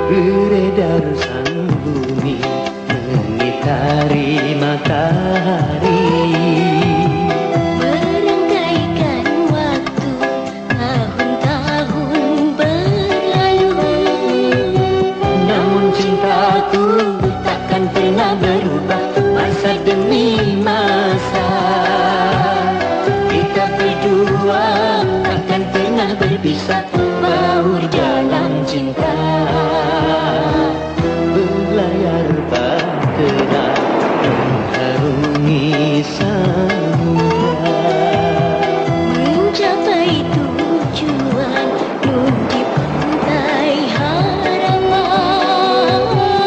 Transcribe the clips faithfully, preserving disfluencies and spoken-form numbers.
beredar sang bumi mengitari matahari. Merangkaikan waktu tahun-tahun berlalu, Namun cintaku takkan pernah berubah masa demi masa. Kita berdua takkan pernah berpisah, baur dalam cinta. Berlayar bahtera mengharungi samudra, mencapai tujuan nun di pantai harapan.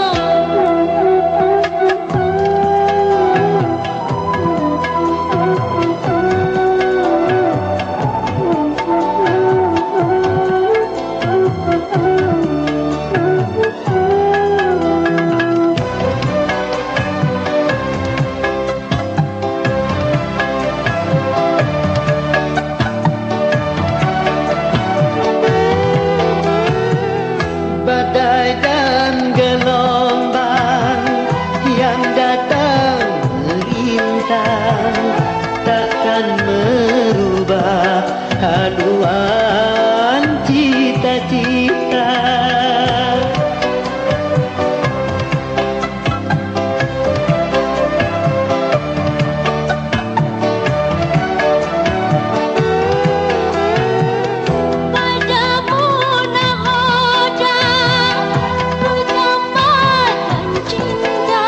badai dan gelombang yang datang melintang takkan merubah haluan cita-cita. Padamu nahoda ku tambahkan cinta,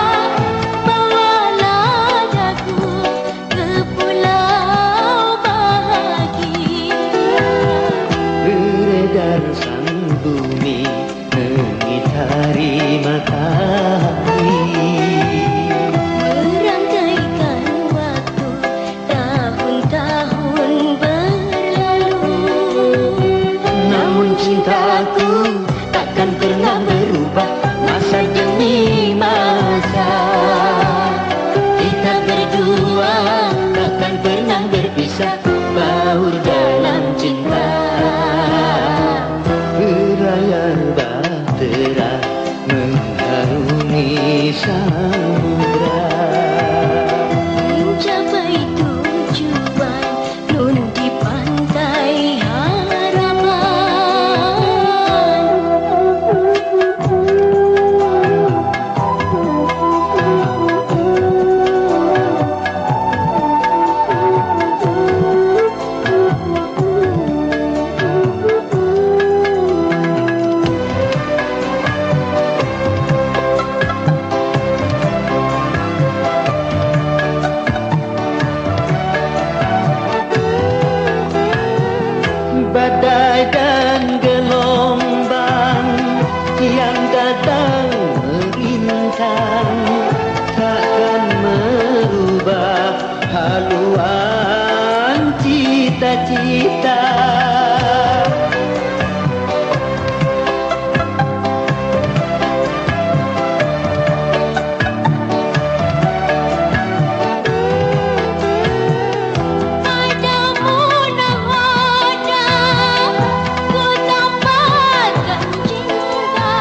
bawalah aku ke pulau bahagia. Beredar sang bumi mengitari matahari. Merangkaikan waktu tahun-tahun berlalu, Namun cintaku takkan pernah berubah masa demi masa. Kita berdua takkan pernah berpisah, baur dalam cinta. Berlayar bahtera mengharungi samudra, mencapai tujuan nun di pantai harapan. badai dan gelombang yang datang melintang takkan merubah haluan cita-cita. Padamu nahoda ku tambahkan cinta,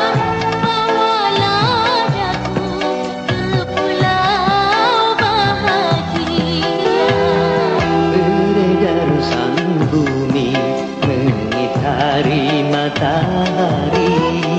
bawalah aku ke pulau bahagia. Beredar sang bumi mengitari matahari.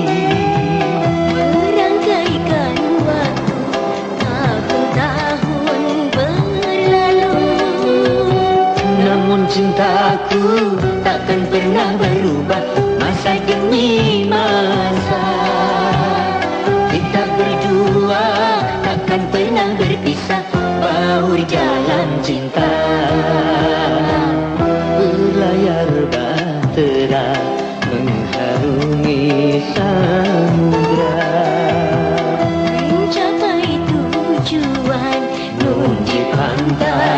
Merangkaikan waktu tahun-tahun berlalu, Namun cintaku takkan pernah berubah masa demi masa. Kita berdua takkan pernah berpisah, baur dalam cinta. Berlayar bahtera mengharungi samudra, mencapai tujuan nun di pantai